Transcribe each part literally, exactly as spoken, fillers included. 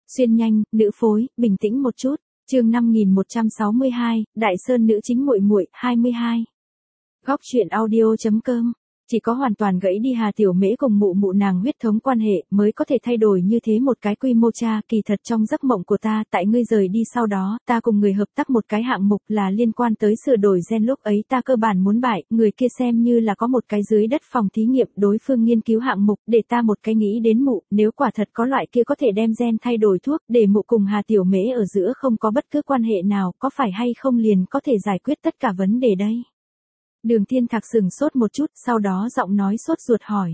Xuyên nhanh, nữ phối, bình tĩnh một chút. Chương năm nghìn một trăm sáu mươi hai, Đại Sơn nữ chính muội muội, hai mươi hai. Góc truyện audio chấm com. Chỉ có hoàn toàn gãy đi Hà Tiểu Mễ cùng mụ mụ nàng huyết thống quan hệ mới có thể thay đổi như thế một cái quy mô. Cha, kỳ thật trong giấc mộng của ta, tại ngươi rời đi sau đó, ta cùng người hợp tác một cái hạng mục là liên quan tới sửa đổi gen, lúc ấy ta cơ bản muốn bại, người kia xem như là có một cái dưới đất phòng thí nghiệm đối phương nghiên cứu hạng mục, để ta một cái nghĩ đến mụ, nếu quả thật có loại kia có thể đem gen thay đổi thuốc, để mụ cùng Hà Tiểu Mễ ở giữa không có bất cứ quan hệ nào, có phải hay không liền có thể giải quyết tất cả vấn đề đây? Đường Thiên Thạc sửng sốt một chút, sau đó giọng nói sốt ruột hỏi.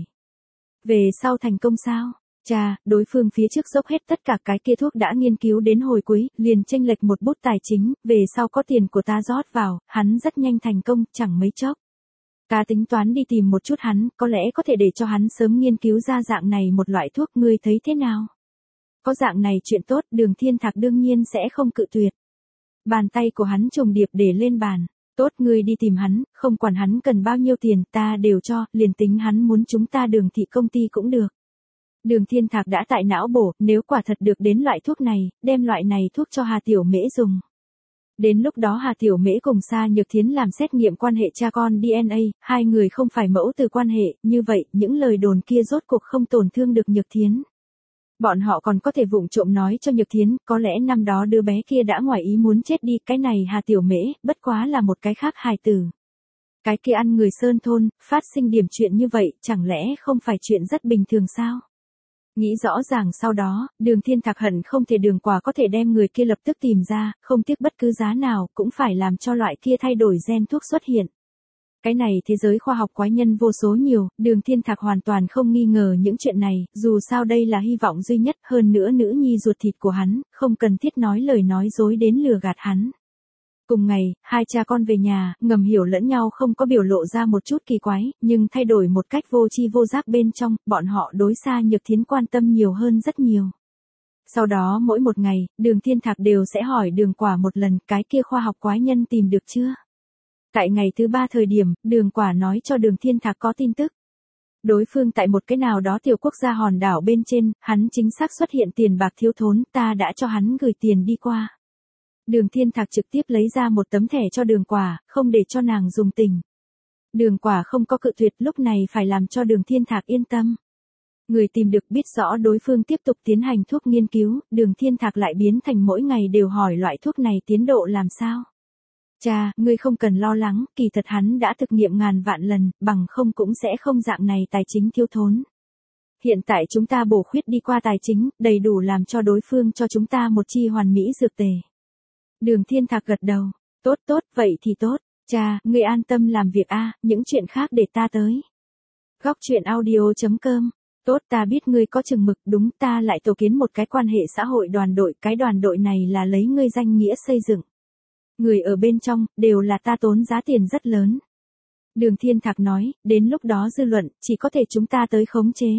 Về sau thành công sao? Cha, đối phương phía trước dốc hết tất cả cái kia thuốc đã nghiên cứu đến hồi cuối, liền chênh lệch một bút tài chính, về sau có tiền của ta rót vào, hắn rất nhanh thành công, chẳng mấy chốc. Ta tính toán đi tìm một chút hắn, có lẽ có thể để cho hắn sớm nghiên cứu ra dạng này một loại thuốc, ngươi thấy thế nào? Có dạng này chuyện tốt, Đường Thiên Thạc đương nhiên sẽ không cự tuyệt. Bàn tay của hắn trùng điệp để lên bàn. Tốt, ngươi đi tìm hắn, không quản hắn cần bao nhiêu tiền, ta đều cho, liền tính hắn muốn chúng ta Đường thị công ty cũng được. Đường Thiên Thạc đã tại não bổ, nếu quả thật được đến loại thuốc này, đem loại này thuốc cho Hà Tiểu Mễ dùng. Đến lúc đó Hà Tiểu Mễ cùng Sa Nhược Thiến làm xét nghiệm quan hệ cha con đê en a, hai người không phải mẫu từ quan hệ, như vậy, những lời đồn kia rốt cuộc không tổn thương được Nhược Thiến. Bọn họ còn có thể vụng trộm nói cho Nhược Thiến, có lẽ năm đó đứa bé kia đã ngoài ý muốn chết đi, cái này Hà Tiểu Mễ, bất quá là một cái khác hài tử. Cái kia ăn người Sơn thôn, phát sinh điểm chuyện như vậy, chẳng lẽ không phải chuyện rất bình thường sao? Nghĩ rõ ràng sau đó, Đường Thiên Thạc hận không thể Đường Quả có thể đem người kia lập tức tìm ra, không tiếc bất cứ giá nào, cũng phải làm cho loại kia thay đổi gen thuốc xuất hiện. Cái này thế giới khoa học quái nhân vô số nhiều, Đường Thiên Thạc hoàn toàn không nghi ngờ những chuyện này, dù sao đây là hy vọng duy nhất, hơn nữa nữ nhi ruột thịt của hắn, không cần thiết nói lời nói dối đến lừa gạt hắn. Cùng ngày, hai cha con về nhà, ngầm hiểu lẫn nhau không có biểu lộ ra một chút kỳ quái, nhưng thay đổi một cách vô tri vô giác bên trong, bọn họ đối Sa Nhược Thiến quan tâm nhiều hơn rất nhiều. Sau đó mỗi một ngày, Đường Thiên Thạc đều sẽ hỏi Đường Quả một lần, cái kia khoa học quái nhân tìm được chưa? Tại ngày thứ ba thời điểm, Đường Quả nói cho Đường Thiên Thạc có tin tức. Đối phương tại một cái nào đó tiểu quốc gia hòn đảo bên trên, hắn chính xác xuất hiện tiền bạc thiếu thốn, ta đã cho hắn gửi tiền đi qua. Đường Thiên Thạc trực tiếp lấy ra một tấm thẻ cho Đường Quả, không để cho nàng dùng tình. Đường Quả không có cự tuyệt, lúc này phải làm cho Đường Thiên Thạc yên tâm. Người tìm được biết rõ đối phương tiếp tục tiến hành thuốc nghiên cứu, Đường Thiên Thạc lại biến thành mỗi ngày đều hỏi loại thuốc này tiến độ làm sao. Cha, ngươi không cần lo lắng, kỳ thật hắn đã thực nghiệm ngàn vạn lần, bằng không cũng sẽ không dạng này tài chính thiếu thốn. Hiện tại chúng ta bổ khuyết đi qua tài chính, đầy đủ làm cho đối phương cho chúng ta một chi hoàn mỹ dược tề. Đường Thiên Thạc gật đầu, tốt tốt, vậy thì tốt, cha, ngươi an tâm làm việc a, những chuyện khác để ta tới. Góc truyện audio chấm com. Tốt, ta biết ngươi có chừng mực, đúng, ta lại tổ kiến một cái quan hệ xã hội đoàn đội, cái đoàn đội này là lấy ngươi danh nghĩa xây dựng. Người ở bên trong, đều là ta tốn giá tiền rất lớn. Đường Thiên Thạc nói, đến lúc đó dư luận, chỉ có thể chúng ta tới khống chế.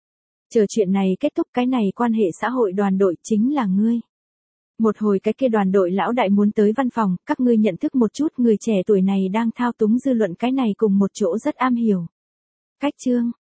Chờ chuyện này kết thúc, cái này quan hệ xã hội đoàn đội chính là ngươi. Một hồi cái kia đoàn đội lão đại muốn tới văn phòng, các ngươi nhận thức một chút, người trẻ tuổi này đang thao túng dư luận, cái này cùng một chỗ rất am hiểu. Cách chương,